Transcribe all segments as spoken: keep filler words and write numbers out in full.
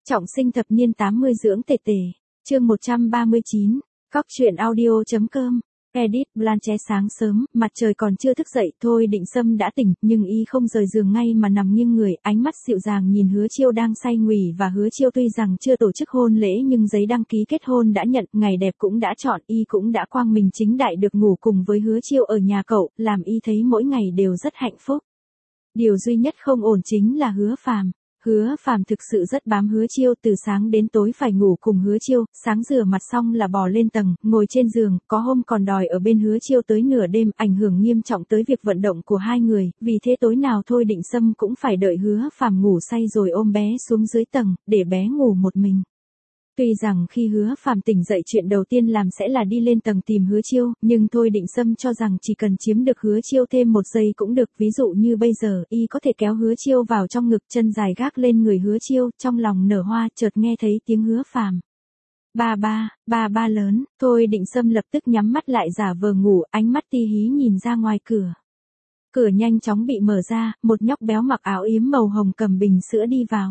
Trọng sinh thập niên tám mươi dưỡng tề tề. Chương một trăm ba mươi chín. Cóc truyện audio.com. Edit Blanche. Sáng sớm, mặt trời còn chưa thức dậy, Thôi Định Sâm đã tỉnh, nhưng y không rời giường ngay mà nằm nghiêng người, ánh mắt dịu dàng nhìn Hứa Chiêu đang say ngùi và Hứa Chiêu tuy rằng chưa tổ chức hôn lễ nhưng giấy đăng ký kết hôn đã nhận, ngày đẹp cũng đã chọn, y cũng đã quang minh chính đại được ngủ cùng với Hứa Chiêu ở nhà cậu, làm y thấy mỗi ngày đều rất hạnh phúc. Điều duy nhất không ổn chính là Hứa Phàm. Hứa Phàm thực sự rất bám Hứa Chiêu, từ sáng đến tối phải ngủ cùng Hứa Chiêu, sáng rửa mặt xong là bò lên tầng, ngồi trên giường, có hôm còn đòi ở bên Hứa Chiêu tới nửa đêm, ảnh hưởng nghiêm trọng tới việc vận động của hai người, vì thế tối nào Thôi Định Sâm cũng phải đợi Hứa Phàm ngủ say rồi ôm bé xuống dưới tầng, để bé ngủ một mình. Tuy rằng khi Hứa Phàm tỉnh dậy chuyện đầu tiên làm sẽ là đi lên tầng tìm Hứa Chiêu, nhưng Thôi Định Sâm cho rằng chỉ cần chiếm được Hứa Chiêu thêm một giây cũng được, ví dụ như bây giờ, y có thể kéo Hứa Chiêu vào trong ngực, chân dài gác lên người Hứa Chiêu, trong lòng nở hoa, chợt nghe thấy tiếng Hứa Phàm. Ba ba, ba ba lớn, Thôi Định Sâm lập tức nhắm mắt lại giả vờ ngủ, ánh mắt ti hí nhìn ra ngoài cửa. Cửa nhanh chóng bị mở ra, một nhóc béo mặc áo yếm màu hồng cầm bình sữa đi vào.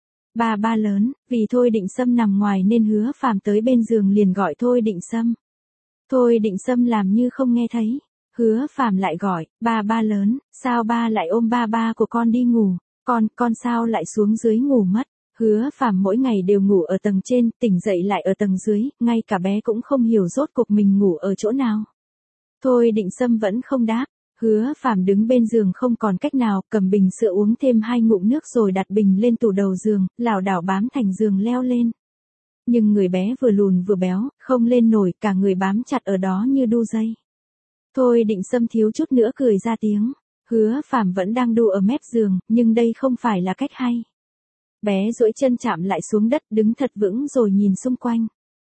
Ba ba lớn, vì Thôi Định Sâm nằm ngoài nên Hứa Phàm tới bên giường liền gọi Thôi Định Sâm. Thôi Định Sâm làm như không nghe thấy. Hứa Phàm lại gọi, ba ba lớn, sao ba lại ôm ba ba của con đi ngủ, con, con sao lại xuống dưới ngủ mất. Hứa Phàm mỗi ngày đều ngủ ở tầng trên, tỉnh dậy lại ở tầng dưới, ngay cả bé cũng không hiểu rốt cuộc mình ngủ ở chỗ nào. Thôi Định Sâm vẫn không đáp. Hứa Phàm đứng bên giường không còn cách nào, cầm bình sữa uống thêm hai ngụm nước rồi đặt bình lên tủ đầu giường, lảo đảo bám thành giường leo lên. Nhưng người bé vừa lùn vừa béo, không lên nổi, cả người bám chặt ở đó như đu dây. Thôi Định Sâm thiếu chút nữa cười ra tiếng. Hứa Phàm vẫn đang đu ở mép giường, nhưng đây không phải là cách hay. Bé duỗi chân chạm lại xuống đất, đứng thật vững rồi nhìn xung quanh.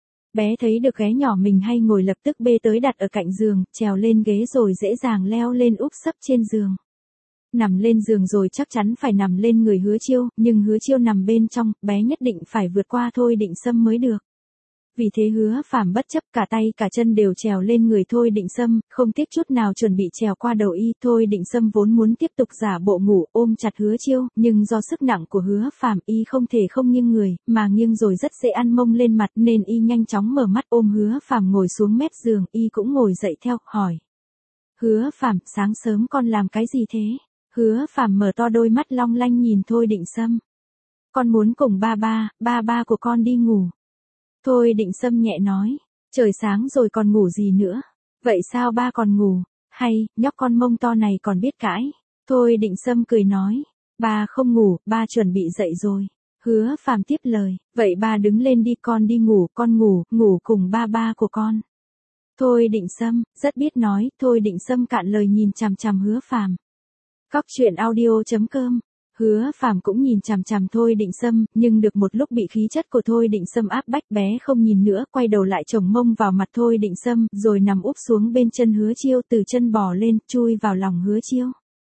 Bé thấy được ghế nhỏ mình hay ngồi lập tức bê tới đặt ở cạnh giường, trèo lên ghế rồi dễ dàng leo lên úp sấp trên giường. Nằm lên giường rồi chắc chắn phải nằm lên người Hứa Chiêu, nhưng Hứa Chiêu nằm bên trong, bé nhất định phải vượt qua Thôi Định Sâm mới được. Vì thế Hứa Phàm bất chấp cả tay cả chân đều trèo lên người Thôi Định Sâm, không tiếc chút nào chuẩn bị trèo qua đầu y. Thôi Định Sâm vốn muốn tiếp tục giả bộ ngủ ôm chặt Hứa Chiêu, nhưng do sức nặng của Hứa Phàm y không thể không nghiêng người, mà nghiêng rồi rất dễ ăn mông lên mặt nên y nhanh chóng mở mắt ôm Hứa Phàm ngồi xuống mép giường, y cũng ngồi dậy theo, hỏi. Hứa Phàm, sáng sớm con làm cái gì thế? Hứa Phàm mở to đôi mắt long lanh nhìn Thôi Định Sâm. Con muốn cùng ba ba, ba ba của con đi ngủ. Thôi Định Sâm nhẹ nói, trời sáng rồi còn ngủ gì nữa, vậy sao ba còn ngủ, hay, nhóc con mông to này còn biết cãi. Thôi Định Sâm cười nói, ba không ngủ, ba chuẩn bị dậy rồi. Hứa Phàm tiếp lời, vậy ba đứng lên đi, con đi ngủ, con ngủ, ngủ cùng ba ba của con. Thôi Định Sâm, rất biết nói, Thôi Định Sâm cạn lời nhìn chằm chằm Hứa Phàm. Cóc truyện audio.com. Hứa Phàm cũng nhìn chằm chằm Thôi Định Sâm, nhưng được một lúc bị khí chất của Thôi Định Sâm áp bách, bé không nhìn nữa, quay đầu lại chồng mông vào mặt Thôi Định Sâm, rồi nằm úp xuống bên chân Hứa Chiêu, từ chân bò lên, chui vào lòng Hứa Chiêu.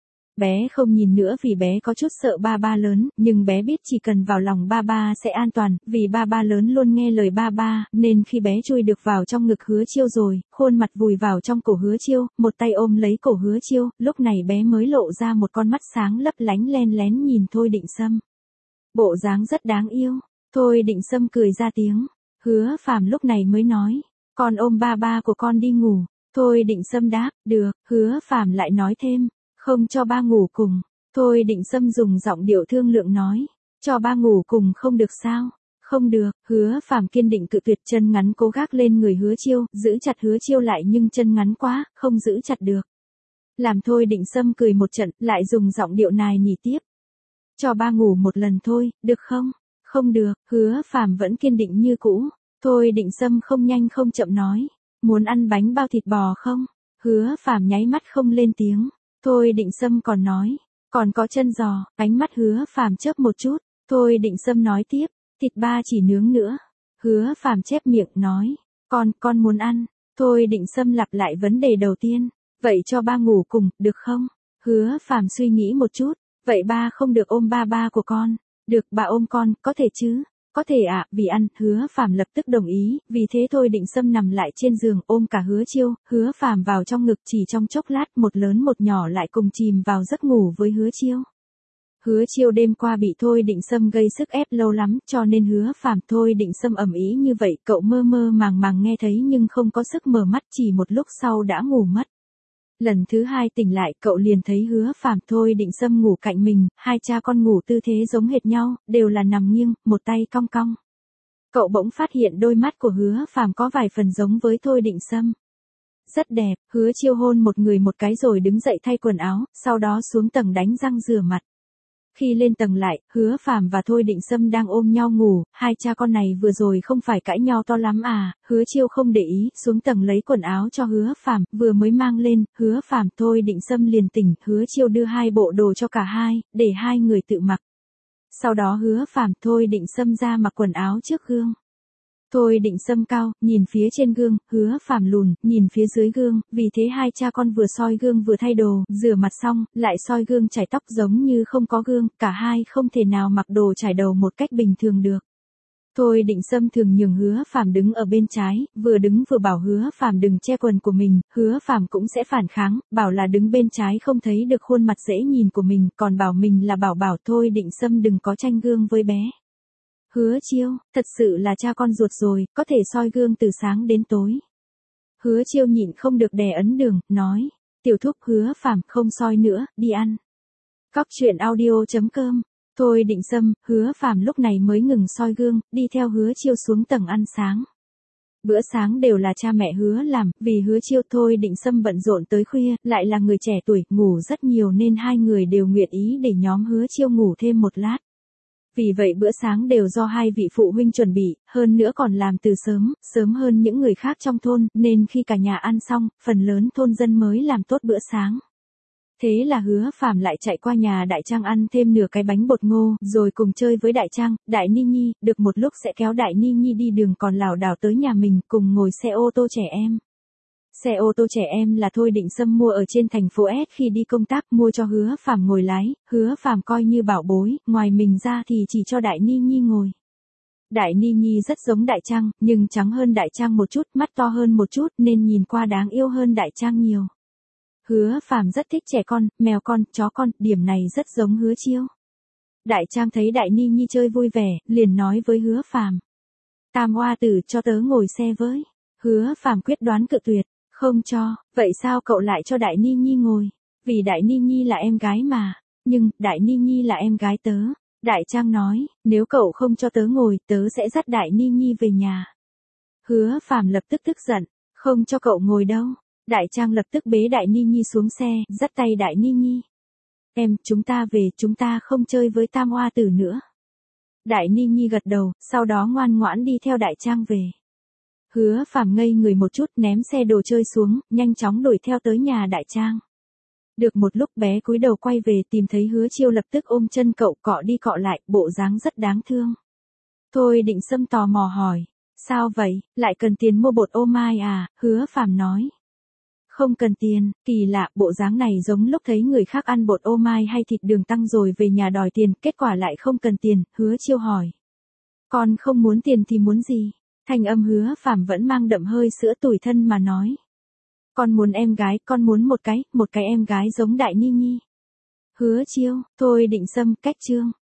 Bé không nhìn nữa vì bé có chút sợ ba ba lớn, nhưng bé biết chỉ cần vào lòng ba ba sẽ an toàn, vì ba ba lớn luôn nghe lời ba ba, nên khi bé chui được vào trong ngực Hứa Chiêu rồi, khuôn mặt vùi vào trong cổ Hứa Chiêu, một tay ôm lấy cổ Hứa Chiêu, lúc này bé mới lộ ra một con mắt sáng lấp lánh len lén nhìn Thôi Định Sâm. Bộ dáng rất đáng yêu. Thôi Định Sâm cười ra tiếng. Hứa Phàm lúc này mới nói, con ôm ba ba của con đi ngủ. Thôi Định Sâm đáp, được. Hứa Phàm lại nói thêm, không cho ba ngủ cùng. Thôi Định Sâm dùng giọng điệu thương lượng nói, cho ba ngủ cùng không được sao? Không được. Hứa Phàm kiên định cự tuyệt, chân ngắn cố gác lên người Hứa Chiêu, giữ chặt Hứa Chiêu lại nhưng chân ngắn quá, không giữ chặt được. Làm Thôi Định Sâm cười một trận, lại dùng giọng điệu nài nỉ tiếp. Cho ba ngủ một lần thôi, được không? Không được. Hứa Phàm vẫn kiên định như cũ. Thôi Định Sâm không nhanh không chậm nói, muốn ăn bánh bao thịt bò không? Hứa Phàm nháy mắt không lên tiếng. Thôi Định Sâm còn nói, còn có chân giò. Ánh mắt Hứa Phàm chớp một chút. Thôi Định Sâm nói tiếp, thịt ba chỉ nướng nữa. Hứa Phàm chép miệng nói, con, con muốn ăn. Thôi Định Sâm lặp lại vấn đề đầu tiên, vậy cho ba ngủ cùng, được không? Hứa Phàm suy nghĩ một chút, vậy ba không được ôm ba ba của con. Được, bà ôm con, có thể chứ? Có thể ạ, à, vì ăn. Hứa Phàm lập tức đồng ý, vì thế Thôi Định Sâm nằm lại trên giường ôm cả Hứa Chiêu, Hứa Phàm vào trong ngực, chỉ trong chốc lát một lớn một nhỏ lại cùng chìm vào giấc ngủ với Hứa Chiêu. Hứa Chiêu đêm qua bị Thôi Định Sâm gây sức ép lâu lắm, cho nên Hứa Phàm Thôi Định Sâm ầm ĩ như vậy, cậu mơ mơ màng màng nghe thấy nhưng không có sức mở mắt, chỉ một lúc sau đã ngủ mất. Lần thứ hai tỉnh lại, cậu liền thấy Hứa Phàm Thôi Định Sâm ngủ cạnh mình, hai cha con ngủ tư thế giống hệt nhau, đều là nằm nghiêng, một tay cong cong. Cậu bỗng phát hiện đôi mắt của Hứa Phàm có vài phần giống với Thôi Định Sâm. Rất đẹp, Hứa Chiêu hôn một người một cái rồi đứng dậy thay quần áo, sau đó xuống tầng đánh răng rửa mặt. Khi lên tầng lại, Hứa Phàm và Thôi Định Sâm đang ôm nhau ngủ, hai cha con này vừa rồi không phải cãi nhau to lắm à? Hứa Chiêu không để ý, xuống tầng lấy quần áo cho Hứa Phàm, vừa mới mang lên, Hứa Phàm Thôi Định Sâm liền tỉnh, Hứa Chiêu đưa hai bộ đồ cho cả hai, để hai người tự mặc. Sau đó Hứa Phàm Thôi Định Sâm ra mặc quần áo trước gương. Thôi Định Sâm cao, nhìn phía trên gương, Hứa Phàm lùn, nhìn phía dưới gương, vì thế hai cha con vừa soi gương vừa thay đồ, rửa mặt xong, lại soi gương chải tóc giống như không có gương, cả hai không thể nào mặc đồ chải đầu một cách bình thường được. Thôi Định Sâm thường nhường Hứa Phàm đứng ở bên trái, vừa đứng vừa bảo Hứa Phàm đừng che quần của mình, Hứa Phàm cũng sẽ phản kháng, bảo là đứng bên trái không thấy được khuôn mặt dễ nhìn của mình, còn bảo mình là bảo bảo Thôi Định Sâm đừng có tranh gương với bé. Hứa Chiêu, thật sự là cha con ruột rồi, có thể soi gương từ sáng đến tối. Hứa Chiêu nhịn không được đè ấn đường, nói, tiểu thúc Hứa Phàm không soi nữa, đi ăn. Cóc truyện audio chấm com. Thôi Định Sâm, Hứa Phàm lúc này mới ngừng soi gương, đi theo Hứa Chiêu xuống tầng ăn sáng. Bữa sáng đều là cha mẹ Hứa làm, vì Hứa Chiêu Thôi Định Sâm bận rộn tới khuya, lại là người trẻ tuổi, ngủ rất nhiều nên hai người đều nguyện ý để nhóm Hứa Chiêu ngủ thêm một lát. Vì vậy bữa sáng đều do hai vị phụ huynh chuẩn bị, hơn nữa còn làm từ sớm, sớm hơn những người khác trong thôn, nên khi cả nhà ăn xong, phần lớn thôn dân mới làm tốt bữa sáng. Thế là Hứa Phàm lại chạy qua nhà Đại Trang ăn thêm nửa cái bánh bột ngô, rồi cùng chơi với Đại Trang, Đại Ni Nhi, được một lúc sẽ kéo Đại Ni Nhi đi đường còn lảo đảo tới nhà mình, cùng ngồi xe ô tô trẻ em. Xe ô tô trẻ em là Thôi Định Sâm mua ở trên thành phố S khi đi công tác, mua cho Hứa Phàm ngồi lái, Hứa Phàm coi như bảo bối, ngoài mình ra thì chỉ cho Đại Ni Nhi ngồi. Đại Ni Nhi rất giống Đại Trang, nhưng trắng hơn Đại Trang một chút, mắt to hơn một chút nên nhìn qua đáng yêu hơn Đại Trang nhiều. Hứa Phàm rất thích trẻ con, mèo con, chó con, điểm này rất giống Hứa Chiêu. Đại Trang thấy Đại Ni Nhi chơi vui vẻ, liền nói với Hứa Phàm, Tam Hoa Tử cho tớ ngồi xe với. Hứa Phàm quyết đoán cự tuyệt. Không cho, vậy sao cậu lại cho Đại Ni Nhi ngồi? Vì Đại Ni Nhi là em gái mà. Nhưng, Đại Ni Nhi là em gái tớ. Đại Trang nói, nếu cậu không cho tớ ngồi, tớ sẽ dắt Đại Ni Nhi về nhà. Hứa Phàm lập tức tức giận, không cho cậu ngồi đâu. Đại Trang lập tức bế Đại Ni Nhi xuống xe, dắt tay Đại Ni Nhi. Em, chúng ta về, chúng ta không chơi với Tam Hoa Tử nữa. Đại Ni Nhi gật đầu, sau đó ngoan ngoãn đi theo Đại Trang về. Hứa Phàm ngây người một chút, ném xe đồ chơi xuống, nhanh chóng đuổi theo tới nhà Đại Trang. Được một lúc bé cúi đầu quay về tìm thấy Hứa Chiêu lập tức ôm chân cậu cọ đi cọ lại, bộ dáng rất đáng thương. Thôi Định Sâm tò mò hỏi, sao vậy, lại cần tiền mua bột ô mai à? Hứa Phàm nói, không cần tiền, kỳ lạ, bộ dáng này giống lúc thấy người khác ăn bột ô mai hay thịt đường tăng rồi về nhà đòi tiền, kết quả lại không cần tiền. Hứa Chiêu hỏi, con không muốn tiền thì muốn gì? Thanh âm Hứa Phàm vẫn mang đậm hơi sữa tủi thân mà nói, con muốn em gái, con muốn một cái, một cái em gái giống Đại Ni Nhi. Hứa Chiêu, Thôi Định Sâm, cách chương.